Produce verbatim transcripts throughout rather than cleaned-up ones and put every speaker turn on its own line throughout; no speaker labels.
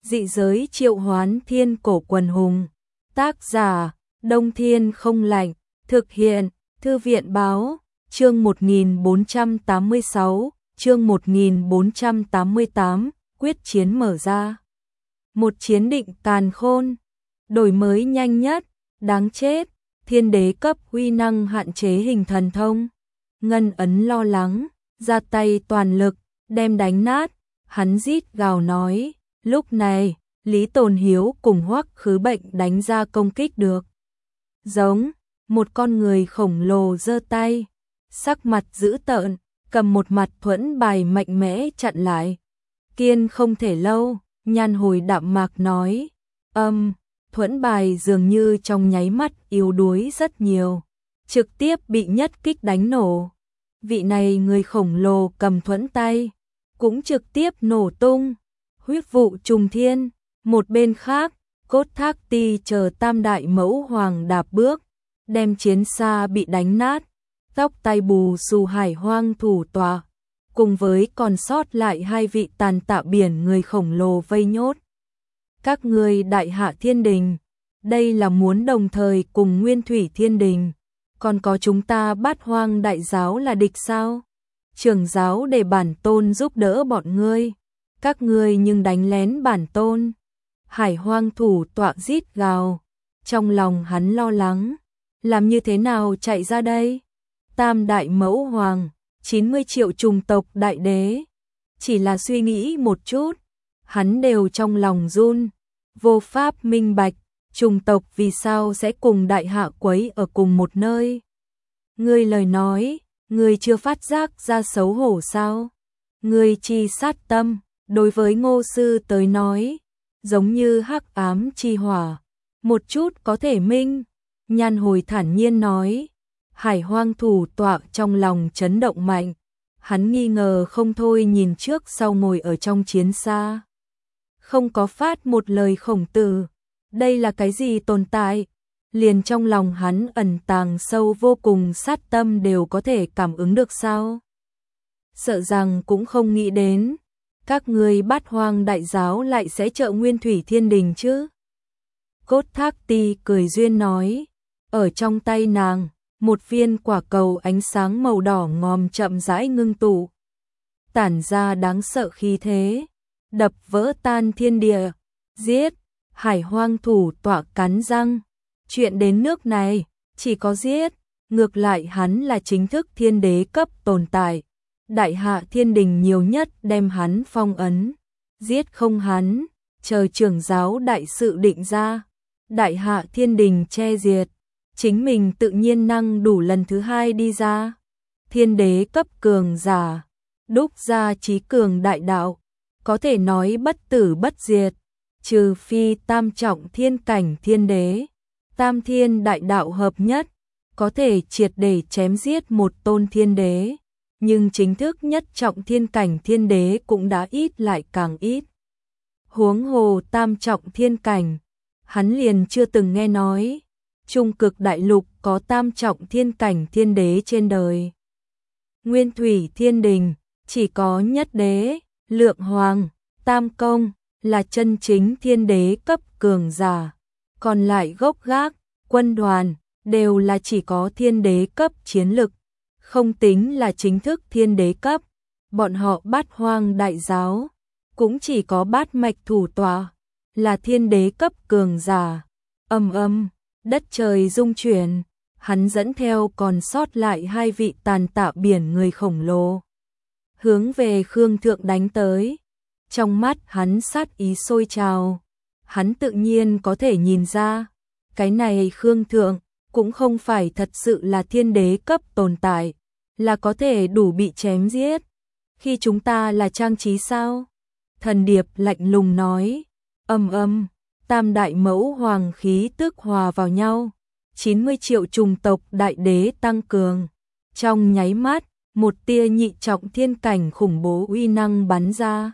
Dị giới triệu hoán thiên cổ quần hùng. Tác giả, Đông Thiên không lạnh. Thực hiện, Thư viện báo. Chương một nghìn bốn trăm tám mươi sáu, chương một nghìn bốn trăm tám mươi tám, quyết chiến mở ra. Một chiến định càn khôn, đổi mới nhanh nhất, đáng chết, thiên đế cấp uy năng hạn chế hình thần thông. Ngân Ấn lo lắng, ra tay toàn lực, đem đánh nát, hắn rít gào nói, lúc này, Lý Tồn Hiếu cùng Hoắc Khứ Bệnh đánh ra công kích được. Giống, một con người khổng lồ giơ tay, sắc mặt dữ tợn, cầm một mặt thuẫn bài mạnh mẽ chặn lại. Kiên không thể lâu, Nhan Hồi đạm mạc nói, âm, thuẫn bài dường như trong nháy mắt yếu đuối rất nhiều, trực tiếp bị nhất kích đánh nổ. Vị này người khổng lồ cầm thuẫn tay, cũng trực tiếp nổ tung, huyết vụ trùng thiên. Một bên khác, Cốt Thác Ti chờ tam đại mẫu hoàng đạp bước, đem chiến xa bị đánh nát, tóc tai bù xù Hải Hoang thủ tọa, cùng với còn sót lại hai vị tàn tạ biển người khổng lồ vây nhốt. Các ngươi Đại Hạ Thiên Đình, đây là muốn đồng thời cùng Nguyên Thủy Thiên Đình, còn có chúng ta Bát Hoang Đại Giáo là địch sao? Trưởng giáo để bản tôn giúp đỡ bọn ngươi, các ngươi nhưng đánh lén bản tôn. Hải Hoang thủ tọa rít gào, trong lòng hắn lo lắng, làm như thế nào chạy ra đây? Tam đại mẫu hoàng, chín mươi triệu trùng tộc đại đế, chỉ là suy nghĩ một chút, hắn đều trong lòng run, vô pháp minh bạch, trùng tộc vì sao sẽ cùng Đại Hạ quấy ở cùng một nơi? Ngươi lời nói, ngươi chưa phát giác ra xấu hổ sao? Ngươi chi sát tâm, đối với Ngô sư tới nói, giống như hắc ám chi hỏa, một chút có thể minh. Nhan Hồi thản nhiên nói. Hải Hoang thủ tọa trong lòng chấn động mạnh, hắn nghi ngờ không thôi nhìn trước sau ngồi ở trong chiến xa. Không có phát một lời khổng tử, đây là cái gì tồn tại? Liền trong lòng hắn ẩn tàng sâu vô cùng sát tâm đều có thể cảm ứng được sao? Sợ rằng cũng không nghĩ đến, các ngươi Bát Hoang Đại Giáo lại sẽ trợ Nguyên Thủy Thiên Đình chứ? Cốt Thác Ti cười duyên nói, ở trong tay nàng, một viên quả cầu ánh sáng màu đỏ ngòm chậm rãi ngưng tụ, tản ra đáng sợ khí thế, đập vỡ tan thiên địa, giết. Hải Hoang thủ tọa cắn răng, chuyện đến nước này, chỉ có giết, ngược lại hắn là chính thức thiên đế cấp tồn tại, Đại Hạ Thiên Đình nhiều nhất đem hắn phong ấn, giết không hắn, chờ trưởng giáo đại sự định ra, Đại Hạ Thiên Đình che diệt, chính mình tự nhiên năng đủ lần thứ hai đi ra. Thiên đế cấp cường giả, đúc ra chí cường đại đạo, có thể nói bất tử bất diệt, trừ phi tam trọng thiên cảnh thiên đế, tam thiên đại đạo hợp nhất, có thể triệt để chém giết một tôn thiên đế, nhưng chính thức nhất trọng thiên cảnh thiên đế cũng đã ít lại càng ít. Huống hồ tam trọng thiên cảnh, hắn liền chưa từng nghe nói. Trung cực đại lục có tam trọng thiên cảnh thiên đế trên đời. Nguyên Thủy Thiên Đình chỉ có nhất đế, Lượng Hoàng, Tam Công là chân chính thiên đế cấp cường giả. Còn lại gốc gác, quân đoàn đều là chỉ có thiên đế cấp chiến lực, không tính là chính thức thiên đế cấp. Bọn họ Bát Hoang Đại Giáo cũng chỉ có bát mạch thủ tọa là thiên đế cấp cường giả. Âm âm đất trời rung chuyển, hắn dẫn theo còn sót lại hai vị tàn tạ biển người khổng lồ, hướng về Khương Thượng đánh tới. Trong mắt hắn sát ý sôi trào, hắn tự nhiên có thể nhìn ra, cái này Khương Thượng cũng không phải thật sự là thiên đế cấp tồn tại, là có thể đủ bị chém giết. Khi chúng ta là trang trí sao? Thần Điệp lạnh lùng nói. Âm âm tam đại mẫu hoàng khí tức hòa vào nhau, chín mươi triệu trùng tộc đại đế tăng cường. Trong nháy mắt, một tia nhị trọng thiên cảnh khủng bố uy năng bắn ra.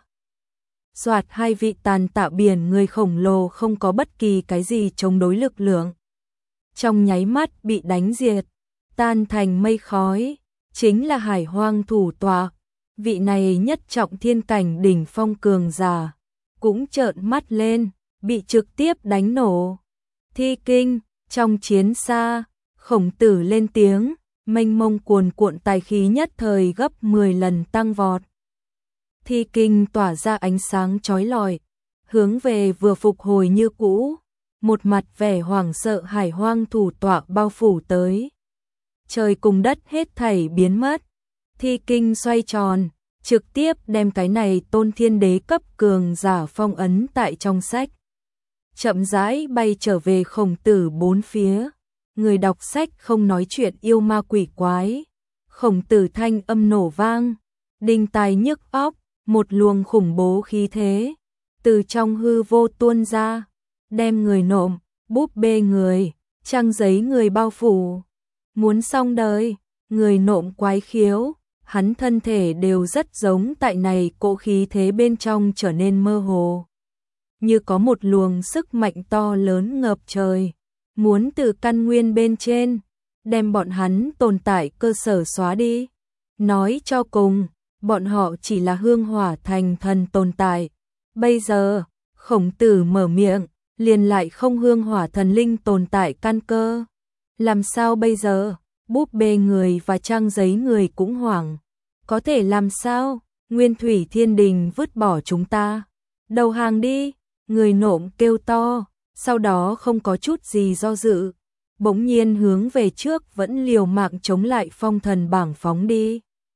Soạt hai vị tàn tạ biển người khổng lồ không có bất kỳ cái gì chống đối lực lượng. Trong nháy mắt bị đánh diệt, tan thành mây khói, chính là Hải Hoang thủ tọa. Vị này nhất trọng thiên cảnh đỉnh phong cường giả, cũng trợn mắt lên, bị trực tiếp đánh nổ. Thi kinh, trong chiến xa, Khổng Tử lên tiếng, mênh mông cuồn cuộn tài khí nhất thời gấp mười lần tăng vọt. Thi kinh tỏa ra ánh sáng chói lọi, hướng về vừa phục hồi như cũ, một mặt vẻ hoảng sợ hải hoang thủ tọa bao phủ tới. Trời cùng đất hết thảy biến mất, thi kinh xoay tròn, trực tiếp đem cái này tôn thiên đế cấp cường giả phong ấn tại trong sách. Chậm rãi bay trở về Khổng Tử bốn phía, người đọc sách không nói chuyện yêu ma quỷ quái. Khổng Tử thanh âm nổ vang, đinh tai nhức óc, một luồng khủng bố khí thế từ trong hư vô tuôn ra, đem người nộm, búp bê người, trang giấy người bao phủ. Muốn xong đời, người nộm quái khiếu, hắn thân thể đều rất giống tại này cỗ khí thế bên trong trở nên mơ hồ. Như có một luồng sức mạnh to lớn ngập trời, muốn từ căn nguyên bên trên, đem bọn hắn tồn tại cơ sở xóa đi. Nói cho cùng, bọn họ chỉ là hương hỏa thành thần tồn tại. Bây giờ, Khổng Tử mở miệng, liền lại không hương hỏa thần linh tồn tại căn cơ. Làm sao bây giờ? Búp bê người và trang giấy người cũng hoảng. Có thể làm sao? Nguyên Thủy Thiên Đình vứt bỏ chúng ta. Đầu hàng đi, người nộm kêu to, sau đó không có chút gì do dự. Bỗng nhiên hướng về trước vẫn liều mạng chống lại phong thần bảng phóng đi.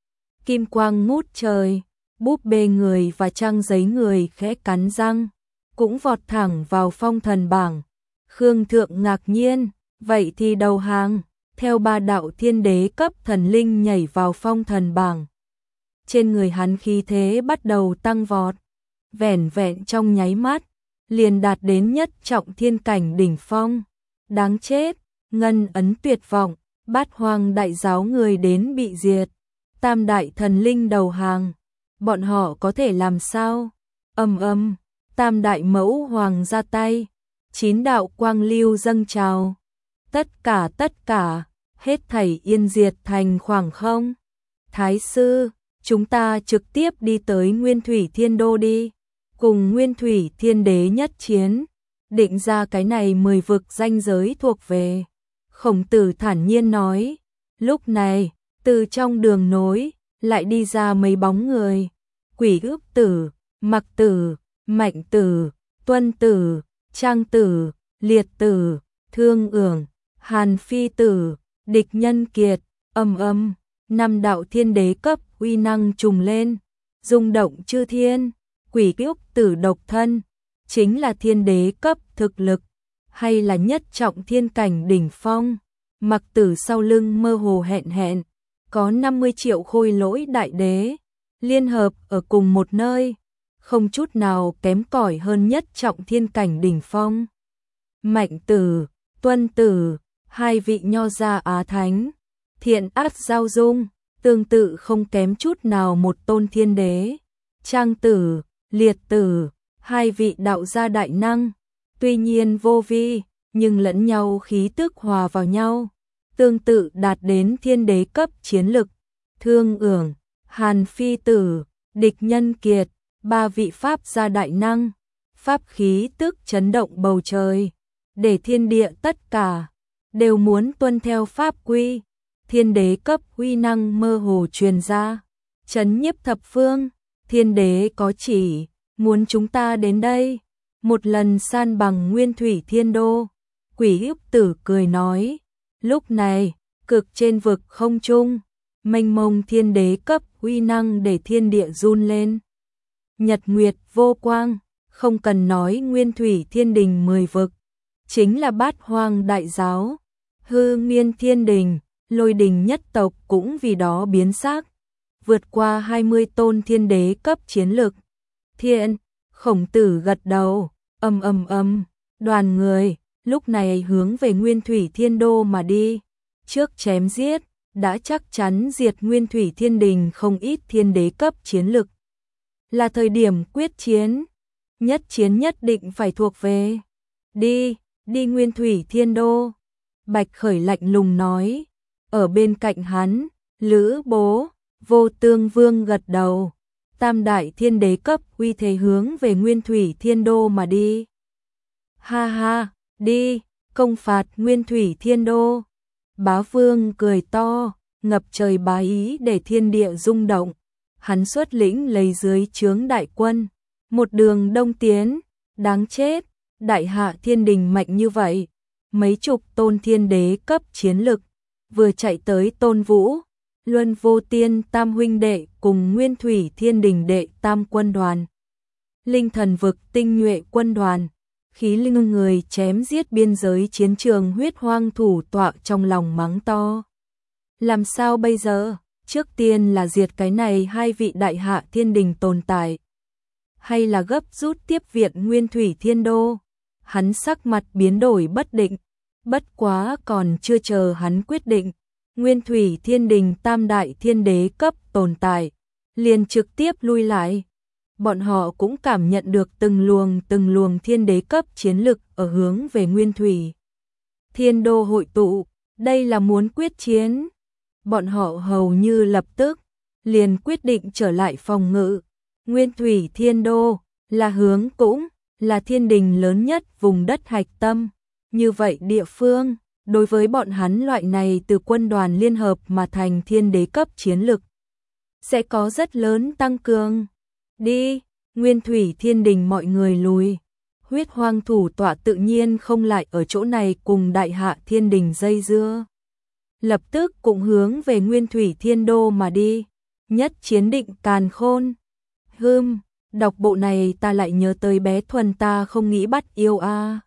Kim quang ngút trời, búp bê người và trang giấy người khẽ cắn răng, cũng vọt thẳng vào phong thần bảng. Khương Thượng ngạc nhiên, vậy thì đầu hàng, theo ba đạo thiên đế cấp thần linh nhảy vào phong thần bảng. Trên người hắn khí thế bắt đầu tăng vọt, vẻn vẹn trong nháy mắt, liền đạt đến nhất trọng thiên cảnh đỉnh phong. Đáng chết, ngân ấn tuyệt vọng, bát hoang đại giáo người đến bị diệt, tam đại thần linh đầu hàng, bọn họ có thể làm sao? Ầm ầm, tam đại mẫu hoàng ra tay, chín đạo quang lưu dâng trào, tất cả tất cả, hết thảy yên diệt thành khoảng không. Thái sư, chúng ta trực tiếp đi tới Nguyên Thủy Thiên Đô đi, cùng Nguyên Thủy Thiên Đế nhất chiến, định ra cái này mười vực ranh giới thuộc về. Khổng Tử thản nhiên nói. Lúc này, từ trong đường nối, lại đi ra mấy bóng người. Quỷ Ước Tử, Mặc Tử, Mạnh Tử, Tuân Tử, Trang Tử, Liệt Tử, Thương Ưởng, Hàn Phi Tử, Địch Nhân Kiệt. Ầm ầm, năm đạo thiên đế cấp uy năng trùng lên, rung động chư thiên. Quỷ Ước Tử độc thân, chính là thiên đế cấp thực lực, hay là nhất trọng thiên cảnh đỉnh phong. Mặc Tử sau lưng mơ hồ hẹn hẹn, có năm mươi triệu khôi lỗi đại đế, liên hợp ở cùng một nơi, không chút nào kém cỏi hơn nhất trọng thiên cảnh đỉnh phong. Mạnh Tử, Tuân Tử, hai vị nho gia Á Thánh, thiện ác giao dung, tương tự không kém chút nào một tôn thiên đế. Trang Tử, Liệt Tử, hai vị đạo gia đại năng, tuy nhiên vô vi, nhưng lẫn nhau khí tức hòa vào nhau, tương tự đạt đến thiên đế cấp chiến lực. Thương Ưởng, Hàn Phi Tử, Địch Nhân Kiệt, ba vị pháp gia đại năng, pháp khí tức chấn động bầu trời, để thiên địa tất cả đều muốn tuân theo pháp quy. Thiên đế cấp uy năng mơ hồ truyền ra, chấn nhiếp thập phương. Thiên đế có chỉ, muốn chúng ta đến đây, một lần san bằng Nguyên Thủy Thiên Đô. Quỷ Ước Tử cười nói. Lúc này, cực trên vực không trung, mênh mông thiên đế cấp uy năng để thiên địa run lên. Nhật nguyệt vô quang, không cần nói Nguyên Thủy Thiên Đình mười vực, chính là bát hoang đại giáo, Hư Nguyên Thiên Đình, Lôi Đình nhất tộc cũng vì đó biến sắc, vượt qua hai mươi tôn thiên đế cấp chiến lực. Thiện, Khổng Tử gật đầu, ầm ầm ầm, đoàn người lúc này hướng về Nguyên Thủy Thiên Đô mà đi. Trước chém giết, đã chắc chắn diệt Nguyên Thủy Thiên Đình không ít thiên đế cấp chiến lực. Là thời điểm quyết chiến, nhất chiến nhất định phải thuộc về. Đi, đi Nguyên Thủy Thiên Đô. Bạch Khởi lạnh lùng nói. Ở bên cạnh hắn, Lữ Bố, Vô Tương Vương gật đầu. tam đại thiên đế cấp uy thế hướng về Nguyên Thủy Thiên Đô mà đi. Ha ha, đi, công phạt Nguyên Thủy Thiên Đô. Bá Vương cười to, ngập trời bá ý để thiên địa rung động. Hắn xuất lĩnh lấy dưới trướng đại quân, một đường đông tiến, đáng chết, đại hạ thiên đình mạnh như vậy. Mấy chục tôn thiên đế cấp chiến lực, vừa chạy tới Tôn Vũ, Luân Vô Tiên tam huynh đệ cùng Nguyên Thủy Thiên Đình đệ tam quân đoàn. Linh thần vực tinh nhuệ quân đoàn, khí linh người chém giết biên giới chiến trường huyết hoang thủ tọa trong lòng mắng to. Làm sao bây giờ? Trước tiên là diệt cái này hai vị đại hạ thiên đình tồn tại, hay là gấp rút tiếp viện Nguyên Thủy Thiên Đô? Hắn sắc mặt biến đổi bất định, bất quá còn chưa chờ hắn quyết định, Nguyên Thủy Thiên Đình tam đại thiên đế cấp tồn tại, liền trực tiếp lui lại. Bọn họ cũng cảm nhận được từng luồng từng luồng thiên đế cấp chiến lực ở hướng về Nguyên Thủy Thiên Đô hội tụ, đây là muốn quyết chiến. Bọn họ hầu như lập tức liền quyết định trở lại phòng ngự. Nguyên Thủy Thiên Đô là hướng cũng là thiên đình lớn nhất vùng đất hạch tâm. Như vậy địa phương, đối với bọn hắn loại này từ quân đoàn liên hợp mà thành thiên đế cấp chiến lực, sẽ có rất lớn tăng cường. Đi, Nguyên Thủy Thiên Đình mọi người lùi. Huyết hoang thủ tọa tự nhiên không lại ở chỗ này cùng đại hạ thiên đình dây dưa. Lập tức cũng hướng về Nguyên Thủy Thiên Đô mà đi. Nhất chiến định càn khôn. Hừm, đọc bộ này ta lại nhớ tới bé Thuần ta không nghĩ bắt yêu a. À.